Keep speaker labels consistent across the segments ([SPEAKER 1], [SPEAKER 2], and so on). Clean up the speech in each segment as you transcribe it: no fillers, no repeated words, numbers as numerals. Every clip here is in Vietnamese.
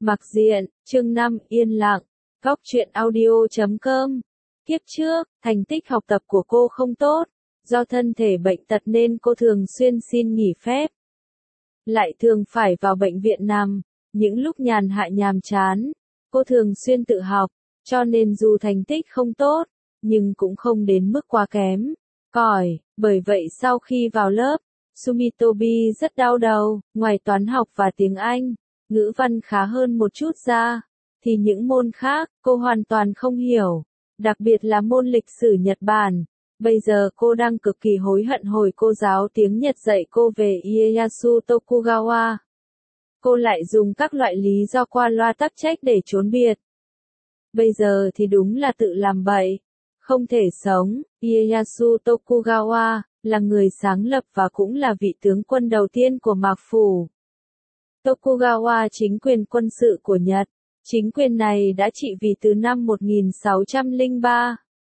[SPEAKER 1] Mặc diện, chương 5, yên lặng, góc truyện audio.com. Kiếp trước, thành tích học tập của cô không tốt, do thân thể bệnh tật nên cô thường xuyên xin nghỉ phép. Lại thường phải vào bệnh viện nằm, những lúc nhàn hạ nhàm chán, cô thường xuyên tự học, cho nên dù thành tích không tốt, nhưng cũng không đến mức quá kém, còi, bởi vậy sau khi vào lớp, Sumitobi rất đau đầu, ngoài toán học và tiếng Anh, ngữ văn khá hơn một chút ra, thì những môn khác, cô hoàn toàn không hiểu, đặc biệt là môn lịch sử Nhật Bản. Bây giờ cô đang cực kỳ hối hận hồi cô giáo tiếng Nhật dạy cô về Ieyasu Tokugawa. Cô lại dùng các loại lý do qua loa tắc trách để trốn biệt. Bây giờ thì đúng là tự làm bậy, không thể sống. Ieyasu Tokugawa là người sáng lập và cũng là vị tướng quân đầu tiên của Mạc Phủ. Tokugawa chính quyền quân sự của Nhật. Chính quyền này đã trị vì từ năm 1603.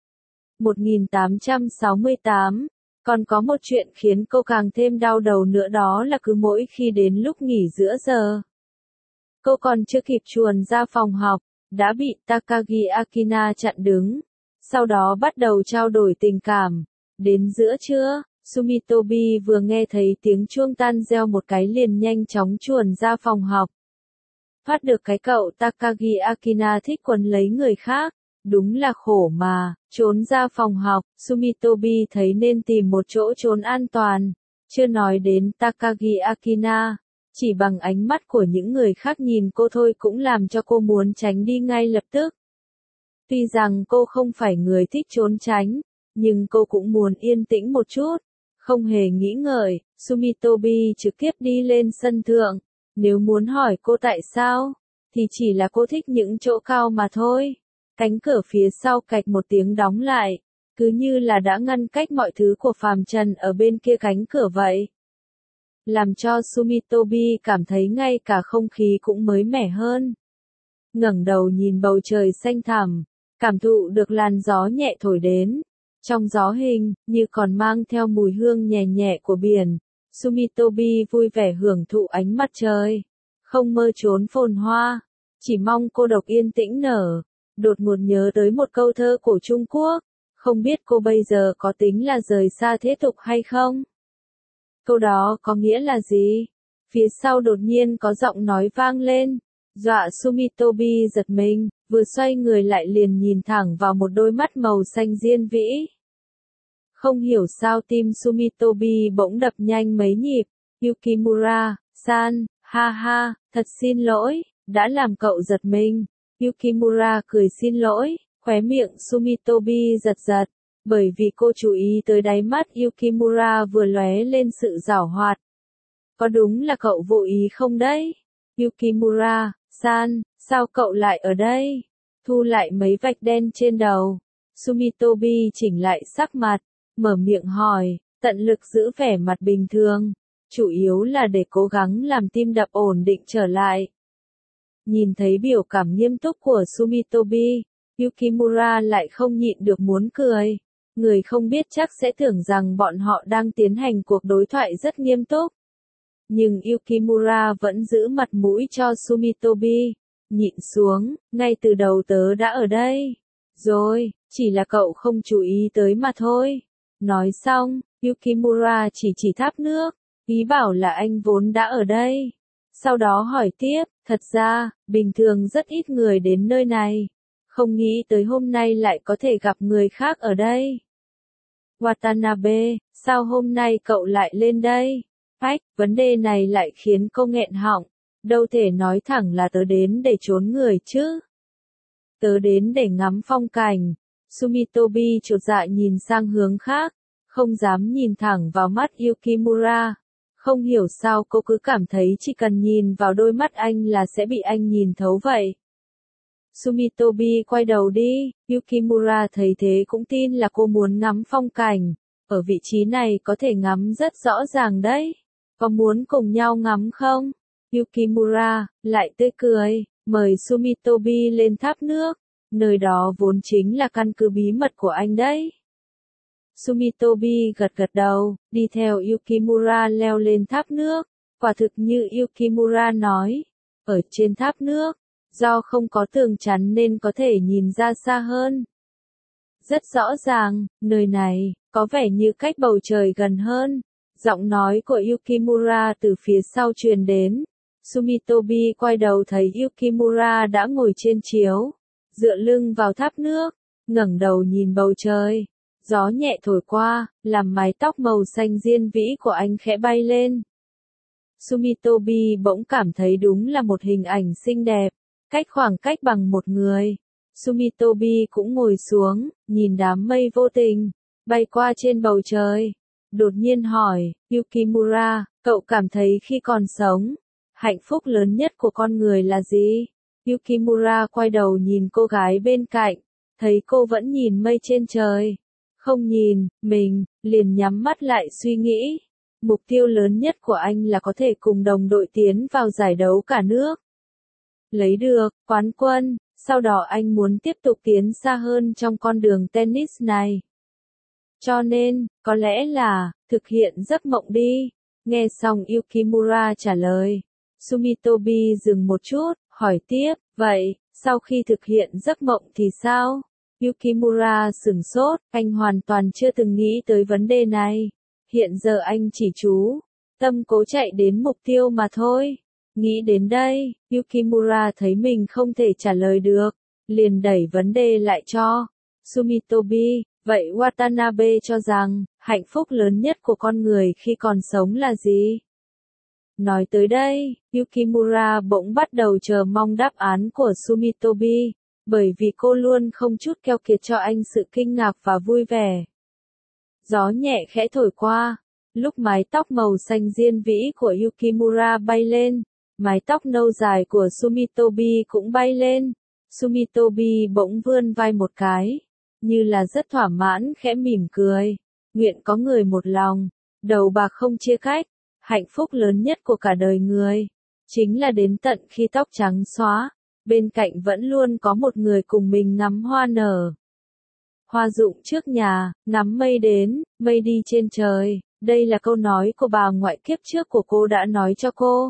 [SPEAKER 1] 1868, còn có một chuyện khiến cô càng thêm đau đầu nữa, đó là cứ mỗi khi đến lúc nghỉ giữa giờ, cô còn chưa kịp chuồn ra phòng học, đã bị Takagi Akina chặn đứng, sau đó bắt đầu trao đổi tình cảm. Đến giữa trưa, Sumitobi vừa nghe thấy tiếng chuông tan reo một cái liền nhanh chóng chuồn ra phòng học. Phát được cái cậu Takagi Akina thích quấn lấy người khác, đúng là khổ mà. Trốn ra phòng học, Sumitobi thấy nên tìm một chỗ trốn an toàn, chưa nói đến Takagi Akina, chỉ bằng ánh mắt của những người khác nhìn cô thôi cũng làm cho cô muốn tránh đi ngay lập tức. Tuy rằng cô không phải người thích trốn tránh, nhưng cô cũng muốn yên tĩnh một chút. Không hề nghĩ ngợi, Sumitobi trực tiếp đi lên sân thượng. Nếu muốn hỏi cô tại sao, thì chỉ là cô thích những chỗ cao mà thôi. Cánh cửa phía sau cạch một tiếng đóng lại, cứ như là đã ngăn cách mọi thứ của phàm trần ở bên kia cánh cửa vậy. Làm cho Sumitobi cảm thấy ngay cả không khí cũng mới mẻ hơn. Ngẩng đầu nhìn bầu trời xanh thẳm, cảm thụ được làn gió nhẹ thổi đến. Trong gió hình, như còn mang theo mùi hương nhẹ nhẹ của biển. Sumitobi vui vẻ hưởng thụ ánh mặt trời. Không mơ trốn phồn hoa, chỉ mong cô độc yên tĩnh nở. Đột ngột nhớ tới một câu thơ của Trung Quốc, không biết cô bây giờ có tính là rời xa thế tục hay không? Câu đó có nghĩa là gì? Phía sau đột nhiên có giọng nói vang lên, dọa Sumitobi giật mình, vừa xoay người lại liền nhìn thẳng vào một đôi mắt màu xanh diên vĩ. Không hiểu sao tim Sumitobi bỗng đập nhanh mấy nhịp. Yukimura-san, ha ha, thật xin lỗi, đã làm cậu giật mình. Yukimura cười xin lỗi, khóe miệng Sumitobi giật giật, bởi vì cô chú ý tới đáy mắt Yukimura vừa lóe lên sự giảo hoạt. Có đúng là cậu vô ý không đấy? Yukimura-san, sao cậu lại ở đây? Thu lại mấy vạch đen trên đầu. Sumitobi chỉnh lại sắc mặt, mở miệng hỏi, tận lực giữ vẻ mặt bình thường, chủ yếu là để cố gắng làm tim đập ổn định trở lại. Nhìn thấy biểu cảm nghiêm túc của Sumitobi, Yukimura lại không nhịn được muốn cười. Người không biết chắc sẽ tưởng rằng bọn họ đang tiến hành cuộc đối thoại rất nghiêm túc. Nhưng Yukimura vẫn giữ mặt mũi cho Sumitobi. Nhịn xuống, ngay từ đầu tớ đã ở đây. Rồi, chỉ là cậu không chú ý tới mà thôi. Nói xong, Yukimura chỉ tháp nước, ý bảo là anh vốn đã ở đây. Sau đó hỏi tiếp, thật ra, bình thường rất ít người đến nơi này. Không nghĩ tới hôm nay lại có thể gặp người khác ở đây. Watanabe, sao hôm nay cậu lại lên đây? Ách, vấn đề này lại khiến cô nghẹn họng. Đâu thể nói thẳng là tớ đến để trốn người chứ. Tớ đến để ngắm phong cảnh. Sumitobi chột dạ nhìn sang hướng khác, không dám nhìn thẳng vào mắt Yukimura. Không hiểu sao cô cứ cảm thấy chỉ cần nhìn vào đôi mắt anh là sẽ bị anh nhìn thấu vậy. Sumitobi quay đầu đi, Yukimura thấy thế cũng tin là cô muốn ngắm phong cảnh. Ở vị trí này có thể ngắm rất rõ ràng đấy. Có muốn cùng nhau ngắm không? Yukimura lại tươi cười, mời Sumitobi lên tháp nước. Nơi đó vốn chính là căn cứ bí mật của anh đấy. Sumitobi gật gật đầu, đi theo Yukimura leo lên tháp nước. Quả thực như Yukimura nói, ở trên tháp nước, do không có tường chắn nên có thể nhìn ra xa hơn. Rất rõ ràng, nơi này, có vẻ như cách bầu trời gần hơn. Giọng nói của Yukimura từ phía sau truyền đến. Sumitobi quay đầu thấy Yukimura đã ngồi trên chiếu, dựa lưng vào tháp nước, ngẩng đầu nhìn bầu trời. Gió nhẹ thổi qua, làm mái tóc màu xanh diên vĩ của anh khẽ bay lên. Sumitobi bỗng cảm thấy đúng là một hình ảnh xinh đẹp, cách khoảng cách bằng một người. Sumitobi cũng ngồi xuống, nhìn đám mây vô tình, bay qua trên bầu trời. Đột nhiên hỏi, Yukimura, cậu cảm thấy khi còn sống, hạnh phúc lớn nhất của con người là gì? Yukimura quay đầu nhìn cô gái bên cạnh, thấy cô vẫn nhìn mây trên trời. Không nhìn, mình, liền nhắm mắt lại suy nghĩ. Mục tiêu lớn nhất của anh là có thể cùng đồng đội tiến vào giải đấu cả nước. Lấy được quán quân, sau đó anh muốn tiếp tục tiến xa hơn trong con đường tennis này. Cho nên, có lẽ là, thực hiện giấc mộng đi. Nghe xong Yukimura trả lời. Sumitobi dừng một chút, hỏi tiếp, vậy, sau khi thực hiện giấc mộng thì sao? Yukimura sửng sốt, anh hoàn toàn chưa từng nghĩ tới vấn đề này. Hiện giờ anh chỉ chú tâm cố chạy đến mục tiêu mà thôi. Nghĩ đến đây, Yukimura thấy mình không thể trả lời được, liền đẩy vấn đề lại cho Sumitobi. Vậy Watanabe cho rằng, hạnh phúc lớn nhất của con người khi còn sống là gì? Nói tới đây, Yukimura bỗng bắt đầu chờ mong đáp án của Sumitobi, bởi vì cô luôn không chút keo kiệt cho anh sự kinh ngạc và vui vẻ. Gió nhẹ khẽ thổi qua, lúc mái tóc màu xanh diên vĩ của Yukimura bay lên, mái tóc nâu dài của Sumitobi cũng bay lên. Sumitobi bỗng vươn vai một cái, như là rất thỏa mãn khẽ mỉm cười. Nguyện có người một lòng, đầu bạc không chia cách. Hạnh phúc lớn nhất của cả đời người, chính là đến tận khi tóc trắng xóa, bên cạnh vẫn luôn có một người cùng mình ngắm hoa nở. Hoa rụng trước nhà, ngắm mây đến, mây đi trên trời, đây là câu nói của bà ngoại kiếp trước của cô đã nói cho cô.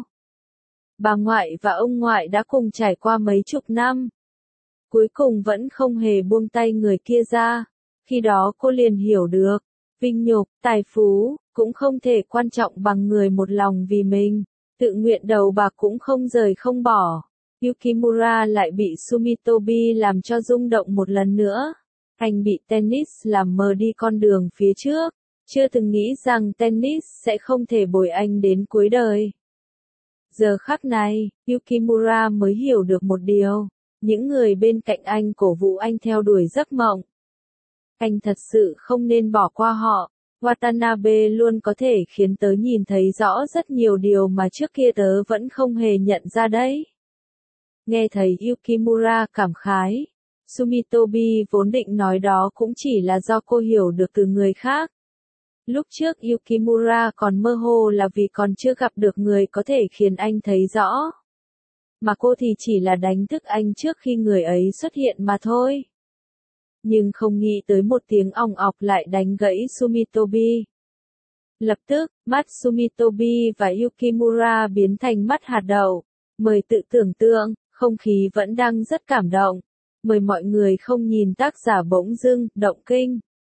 [SPEAKER 1] Bà ngoại và ông ngoại đã cùng trải qua mấy chục năm. Cuối cùng vẫn không hề buông tay người kia ra. Khi đó cô liền hiểu được, vinh nhục, tài phú, cũng không thể quan trọng bằng người một lòng vì mình, tự nguyện đầu bạc cũng không rời không bỏ. Yukimura lại bị Sumitobi làm cho rung động một lần nữa. Anh bị tennis làm mờ đi con đường phía trước, chưa từng nghĩ rằng tennis sẽ không thể bồi anh đến cuối đời. Giờ khắc này, Yukimura mới hiểu được một điều, những người bên cạnh anh cổ vũ anh theo đuổi giấc mộng. Anh thật sự không nên bỏ qua họ. Watanabe luôn có thể khiến tớ nhìn thấy rõ rất nhiều điều mà trước kia tớ vẫn không hề nhận ra đấy. Nghe thấy Yukimura cảm khái, Sumitobi vốn định nói đó cũng chỉ là do cô hiểu được từ người khác. Lúc trước Yukimura còn mơ hồ là vì còn chưa gặp được người có thể khiến anh thấy rõ. Mà cô thì chỉ là đánh thức anh trước khi người ấy xuất hiện mà thôi. Nhưng không nghĩ tới một tiếng òng ọc lại đánh gãy Sumitobi. Lập tức, mắt Sumitobi và Yukimura biến thành mắt hạt đậu. Mời tự tưởng tượng, không khí vẫn đang rất cảm động. Mời mọi người không nhìn tác giả bỗng dưng, động kinh.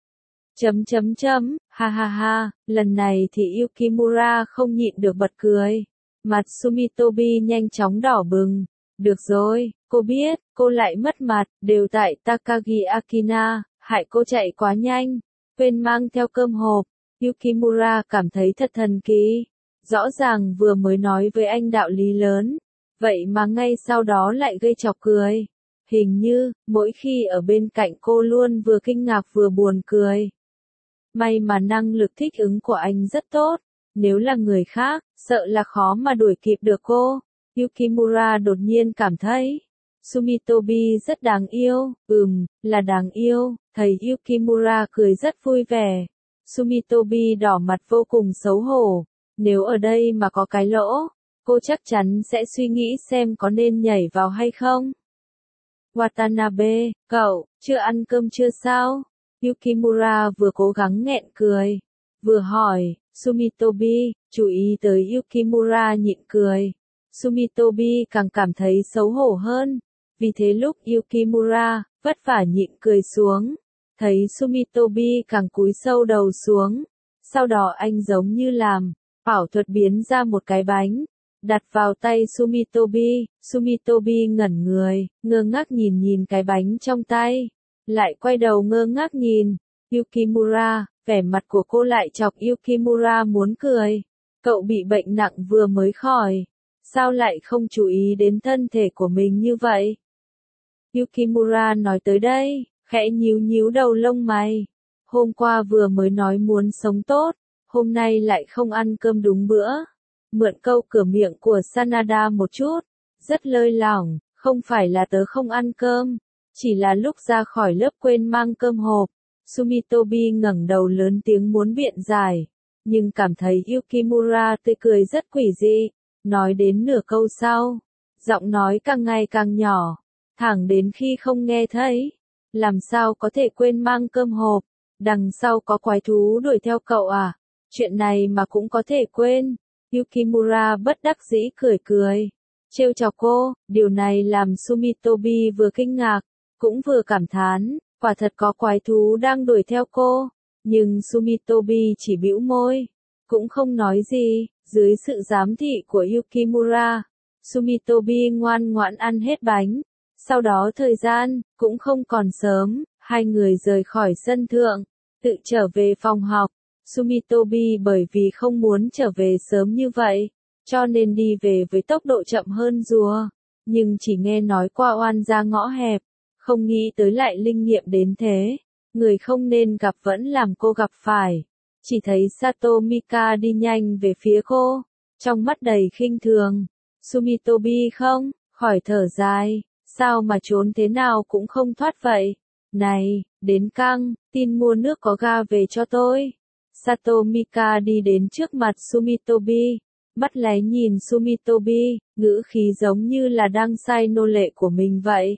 [SPEAKER 1] Ha ha ha, lần này thì Yukimura không nhịn được bật cười. Mặt Sumitobi nhanh chóng đỏ bừng. Được rồi, cô biết, cô lại mất mặt, đều tại Takagi Akina, hại cô chạy quá nhanh, quên mang theo cơm hộp. Yukimura cảm thấy thật thần kỳ. Rõ ràng vừa mới nói với anh đạo lý lớn, vậy mà ngay sau đó lại gây chọc cười. Hình như, mỗi khi ở bên cạnh cô luôn vừa kinh ngạc vừa buồn cười. May mà năng lực thích ứng của anh rất tốt. Nếu là người khác, sợ là khó mà đuổi kịp được cô. Yukimura đột nhiên cảm thấy, Sumitobi rất đáng yêu, là đáng yêu. Thấy Yukimura cười rất vui vẻ. Sumitobi đỏ mặt vô cùng xấu hổ. Nếu ở đây mà có cái lỗ, cô chắc chắn sẽ suy nghĩ xem có nên nhảy vào hay không. Watanabe, cậu, chưa ăn cơm chưa sao? Yukimura vừa cố gắng nghẹn cười, vừa hỏi. Sumitobi, chú ý tới Yukimura nhịn cười. Sumitobi càng cảm thấy xấu hổ hơn. Vì thế lúc Yukimura vất vả nhịn cười xuống, thấy Sumitobi càng cúi sâu đầu xuống. Sau đó anh giống như làm ảo thuật biến ra một cái bánh, đặt vào tay Sumitobi. Sumitobi ngẩn người, ngơ ngác nhìn cái bánh trong tay, lại quay đầu ngơ ngác nhìn Yukimura. Vẻ mặt của cô lại chọc Yukimura muốn cười. Cậu bị bệnh nặng vừa mới khỏi, sao lại không chú ý đến thân thể của mình như vậy? Yukimura nói tới đây, khẽ nhíu nhíu đầu lông mày. Hôm qua vừa mới nói muốn sống tốt, hôm nay lại không ăn cơm đúng bữa. Mượn câu cửa miệng của Sanada một chút, rất lơi lỏng, không phải là tớ không ăn cơm, chỉ là lúc ra khỏi lớp quên mang cơm hộp. Sumitobi ngẩng đầu lớn tiếng muốn biện giải, nhưng cảm thấy Yukimura tươi cười rất quỷ dị. Nói đến nửa câu sau, giọng nói càng ngày càng nhỏ, thẳng đến khi không nghe thấy. Làm sao có thể quên mang cơm hộp? Đằng sau có quái thú đuổi theo cậu à? Chuyện này mà cũng có thể quên. Yukimura bất đắc dĩ cười cười, trêu chọc cô. Điều này làm Sumitobi vừa kinh ngạc, cũng vừa cảm thán, quả thật có quái thú đang đuổi theo cô. Nhưng Sumitobi chỉ bĩu môi, cũng không nói gì. Dưới sự giám thị của Yukimura, Sumitobi ngoan ngoãn ăn hết bánh. Sau đó thời gian cũng không còn sớm, hai người rời khỏi sân thượng, tự trở về phòng học. Sumitobi bởi vì không muốn trở về sớm như vậy, cho nên đi về với tốc độ chậm hơn rùa. Nhưng chỉ nghe nói qua oan ra ngõ hẹp, không nghĩ tới lại linh nghiệm đến thế. Người không nên gặp vẫn làm cô gặp phải. Chỉ thấy Sato Mika đi nhanh về phía cô, trong mắt đầy khinh thường. Sumitobi không khỏi thở dài, sao mà trốn thế nào cũng không thoát vậy. Này, đến căng, tin mua nước có ga về cho tôi. Sato Mika đi đến trước mặt Sumitobi, mắt láy nhìn Sumitobi, ngữ khí giống như là đang sai nô lệ của mình vậy.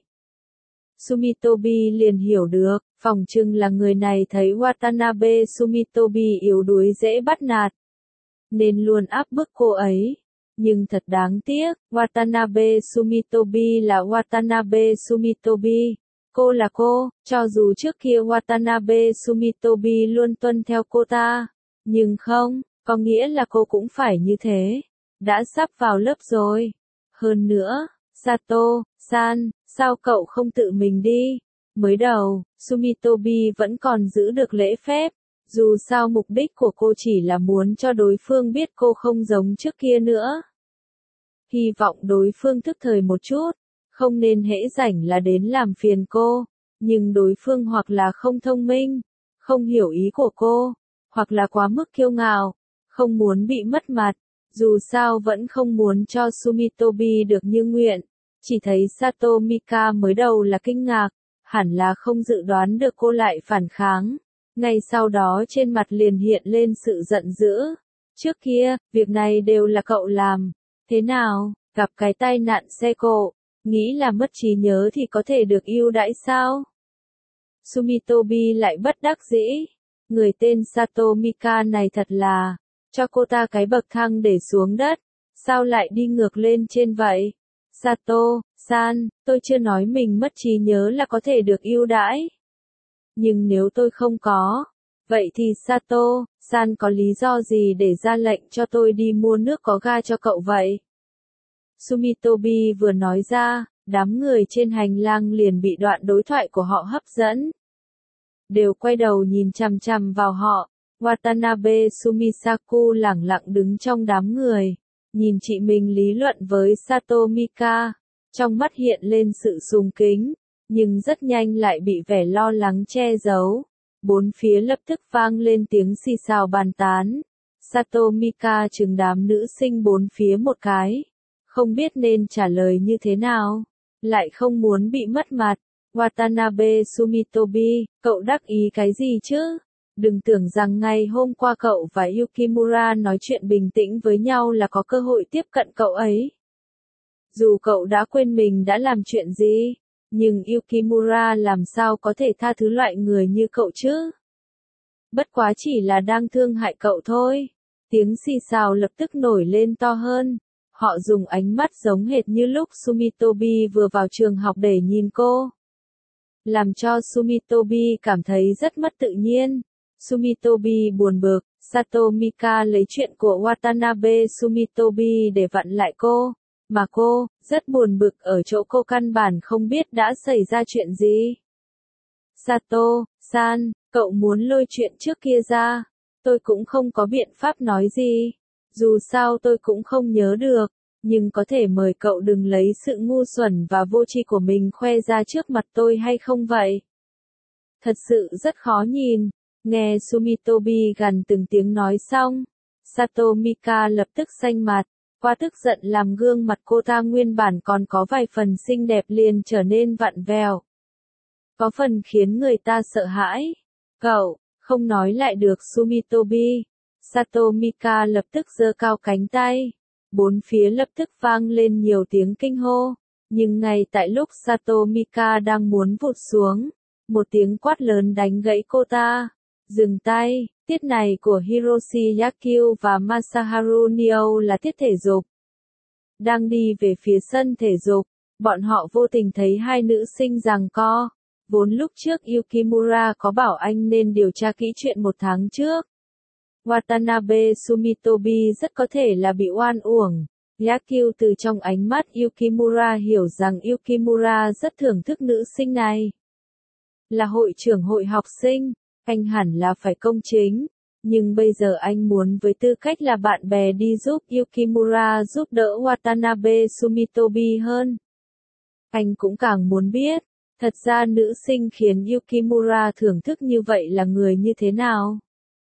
[SPEAKER 1] Sumitobi liền hiểu được, phỏng chừng là người này thấy Watanabe Sumitobi yếu đuối dễ bắt nạt, nên luôn áp bức cô ấy. Nhưng thật đáng tiếc, Watanabe Sumitobi là Watanabe Sumitobi. Cô là cô, cho dù trước kia Watanabe Sumitobi luôn tuân theo cô ta. Nhưng không, có nghĩa là cô cũng phải như thế. Đã sắp vào lớp rồi. Hơn nữa, Sato-san, sao cậu không tự mình đi? Mới đầu, Sumitobi vẫn còn giữ được lễ phép. Dù sao mục đích của cô chỉ là muốn cho đối phương biết cô không giống trước kia nữa. Hy vọng đối phương thức thời một chút, không nên hễ rảnh là đến làm phiền cô. Nhưng đối phương hoặc là không thông minh, không hiểu ý của cô, hoặc là quá mức kiêu ngạo, không muốn bị mất mặt. Dù sao vẫn không muốn cho Sumitobi được như nguyện. Chỉ thấy Sato Mika mới đầu là kinh ngạc, hẳn là không dự đoán được cô lại phản kháng. Ngay sau đó trên mặt liền hiện lên sự giận dữ. Trước kia, việc này đều là cậu làm. Thế nào, gặp cái tai nạn xe cộ, nghĩ là mất trí nhớ thì có thể được ưu đãi sao? Sumitobi lại bất đắc dĩ. Người tên Sato Mika này thật là, cho cô ta cái bậc thang để xuống đất, sao lại đi ngược lên trên vậy? Sato-san, tôi chưa nói mình mất trí nhớ là có thể được ưu đãi. Nhưng nếu tôi không có, vậy thì Sato-san có lý do gì để ra lệnh cho tôi đi mua nước có ga cho cậu vậy? Sumitobi vừa nói ra, đám người trên hành lang liền bị đoạn đối thoại của họ hấp dẫn. Đều quay đầu nhìn chằm chằm vào họ. Watanabe Sumisaku lẳng lặng đứng trong đám người, nhìn chị mình lý luận với Sato Mika, trong mắt hiện lên sự sùng kính, nhưng rất nhanh lại bị vẻ lo lắng che giấu. Bốn phía lập tức vang lên tiếng xì xào bàn tán. Sato Mika trừng đám nữ sinh bốn phía một cái, không biết nên trả lời như thế nào, lại không muốn bị mất mặt. Watanabe Sumitobi, cậu đắc ý cái gì chứ? Đừng tưởng rằng ngày hôm qua cậu và Yukimura nói chuyện bình tĩnh với nhau là có cơ hội tiếp cận cậu ấy. Dù cậu đã quên mình đã làm chuyện gì, nhưng Yukimura làm sao có thể tha thứ loại người như cậu chứ? Bất quá chỉ là đang thương hại cậu thôi. Tiếng xì xào lập tức nổi lên to hơn. Họ dùng ánh mắt giống hệt như lúc Sumitobi vừa vào trường học để nhìn cô. Làm cho Sumitobi cảm thấy rất mất tự nhiên. Sumitobi buồn bực, Sato Mika lấy chuyện của Watanabe Sumitobi để vặn lại cô. Mà cô, rất buồn bực ở chỗ cô căn bản không biết đã xảy ra chuyện gì. Sato-san, cậu muốn lôi chuyện trước kia ra. Tôi cũng không có biện pháp nói gì. Dù sao tôi cũng không nhớ được. Nhưng có thể mời cậu đừng lấy sự ngu xuẩn và vô tri của mình khoe ra trước mặt tôi hay không vậy? Thật sự rất khó nhìn. Nghe Sumitobi gằn từng tiếng nói xong. Sato Mika lập tức xanh mặt. Qua tức giận làm gương mặt cô ta nguyên bản còn có vài phần xinh đẹp liền trở nên vặn vẹo. Có phần khiến người ta sợ hãi. Cậu, không nói lại được Sumitobi. Sato Mika lập tức giơ cao cánh tay. Bốn phía lập tức vang lên nhiều tiếng kinh hô. Nhưng ngay tại lúc Sato Mika đang muốn vụt xuống, một tiếng quát lớn đánh gãy cô ta. Dừng tay, tiết này của Hiroshi Yakyu và Masaharu Nio là tiết thể dục. Đang đi về phía sân thể dục, bọn họ vô tình thấy hai nữ sinh giằng co. Vốn lúc trước Yukimura có bảo anh nên điều tra kỹ chuyện một tháng trước. Watanabe Sumitobi rất có thể là bị oan uổng. Yakyu từ trong ánh mắt Yukimura hiểu rằng Yukimura rất thưởng thức nữ sinh này. Là hội trưởng hội học sinh, anh hẳn là phải công chính. Nhưng bây giờ anh muốn với tư cách là bạn bè đi giúp Yukimura giúp đỡ Watanabe Sumitobi hơn. Anh cũng càng muốn biết, thật ra nữ sinh khiến Yukimura thưởng thức như vậy là người như thế nào.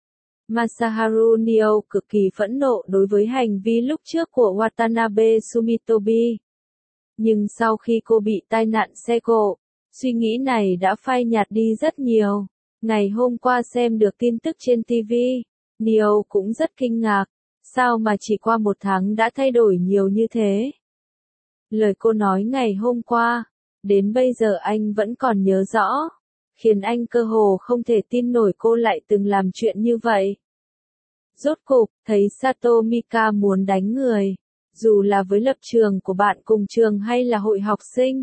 [SPEAKER 1] Masaharu Nio cực kỳ phẫn nộ đối với hành vi lúc trước của Watanabe Sumitobi. Nhưng sau khi cô bị tai nạn xe cộ, suy nghĩ này đã phai nhạt đi rất nhiều. Ngày hôm qua xem được tin tức trên TV, Nio cũng rất kinh ngạc. Sao mà chỉ qua một tháng đã thay đổi nhiều như thế? Lời cô nói ngày hôm qua, đến bây giờ anh vẫn còn nhớ rõ. Khiến anh cơ hồ không thể tin nổi cô lại từng làm chuyện như vậy. Rốt cục, thấy Sato Mika muốn đánh người, dù là với lập trường của bạn cùng trường hay là hội học sinh.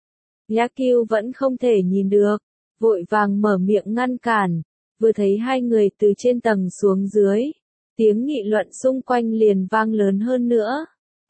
[SPEAKER 1] Yakyu vẫn không thể nhìn được, vội vàng mở miệng ngăn cản, vừa thấy hai người từ trên tầng xuống dưới. Tiếng nghị luận xung quanh liền vang lớn hơn nữa.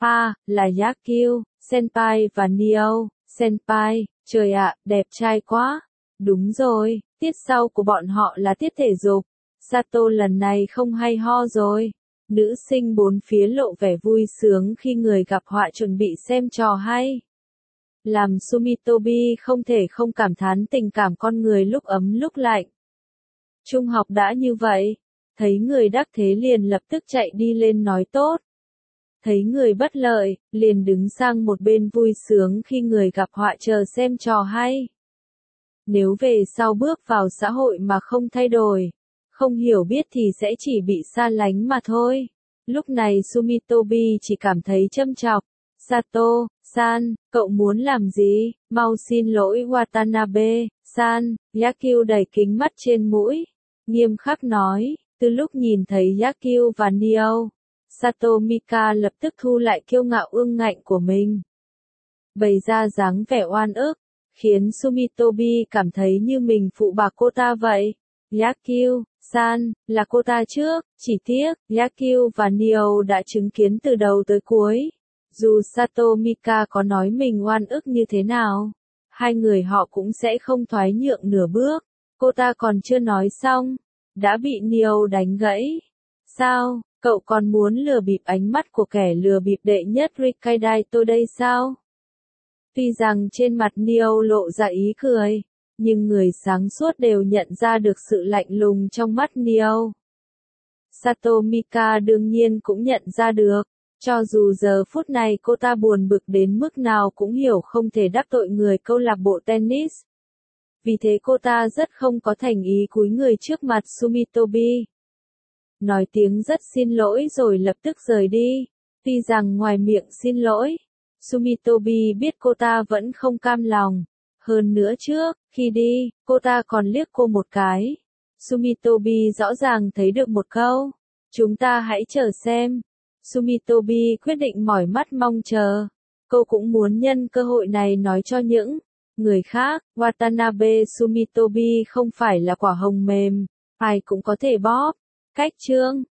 [SPEAKER 1] Là Yakyu, Senpai và Nio, Senpai, trời ạ, đẹp trai quá. Đúng rồi, tiết sau của bọn họ là tiết thể dục. Sato lần này không hay ho rồi. Nữ sinh bốn phía lộ vẻ vui sướng khi người gặp họa chuẩn bị xem trò hay. Làm Sumitobi không thể không cảm thán tình cảm con người lúc ấm lúc lạnh. Trung học đã như vậy, thấy người đắc thế liền lập tức chạy đi lên nói tốt. Thấy người bất lợi, liền đứng sang một bên vui sướng khi người gặp họa chờ xem trò hay. Nếu về sau bước vào xã hội mà không thay đổi, không hiểu biết thì sẽ chỉ bị xa lánh mà thôi. Lúc này Sumitobi chỉ cảm thấy châm chọc. Sato-san, cậu muốn làm gì? Mau xin lỗi Watanabe-san. Yakyu đẩy kính mắt trên mũi. Nghiêm khắc nói, từ lúc nhìn thấy Yakyu và Nio, Sato Mika lập tức thu lại kiêu ngạo ương ngạnh của mình. Bày ra dáng vẻ oan ức, khiến Sumitobi cảm thấy như mình phụ bạc cô ta vậy. Yakyu-san, là cô ta trước, chỉ tiếc, Yakyu và Nio đã chứng kiến từ đầu tới cuối. Dù Sato Mika có nói mình oan ức như thế nào, hai người họ cũng sẽ không thoái nhượng nửa bước. Cô ta còn chưa nói xong, đã bị Nio đánh gãy. Sao, cậu còn muốn lừa bịp ánh mắt của kẻ lừa bịp đệ nhất Rikadai tôi đây sao? Tuy rằng trên mặt Nio lộ ra ý cười, nhưng người sáng suốt đều nhận ra được sự lạnh lùng trong mắt Nio. Sato Mika đương nhiên cũng nhận ra được, cho dù giờ phút này cô ta buồn bực đến mức nào cũng hiểu không thể đắc tội người câu lạc bộ tennis. Vì thế cô ta rất không có thành ý cúi người trước mặt Sumitobi. Nói tiếng rất xin lỗi rồi lập tức rời đi. Tuy rằng ngoài miệng xin lỗi, Sumitobi biết cô ta vẫn không cam lòng. Hơn nữa trước, khi đi, cô ta còn liếc cô một cái. Sumitobi rõ ràng thấy được một câu. Chúng ta hãy chờ xem. Sumitobi quyết định mỏi mắt mong chờ. Cô cũng muốn nhân cơ hội này nói cho những người khác, Watanabe Sumitobi không phải là quả hồng mềm, ai cũng có thể bóp. Cách chương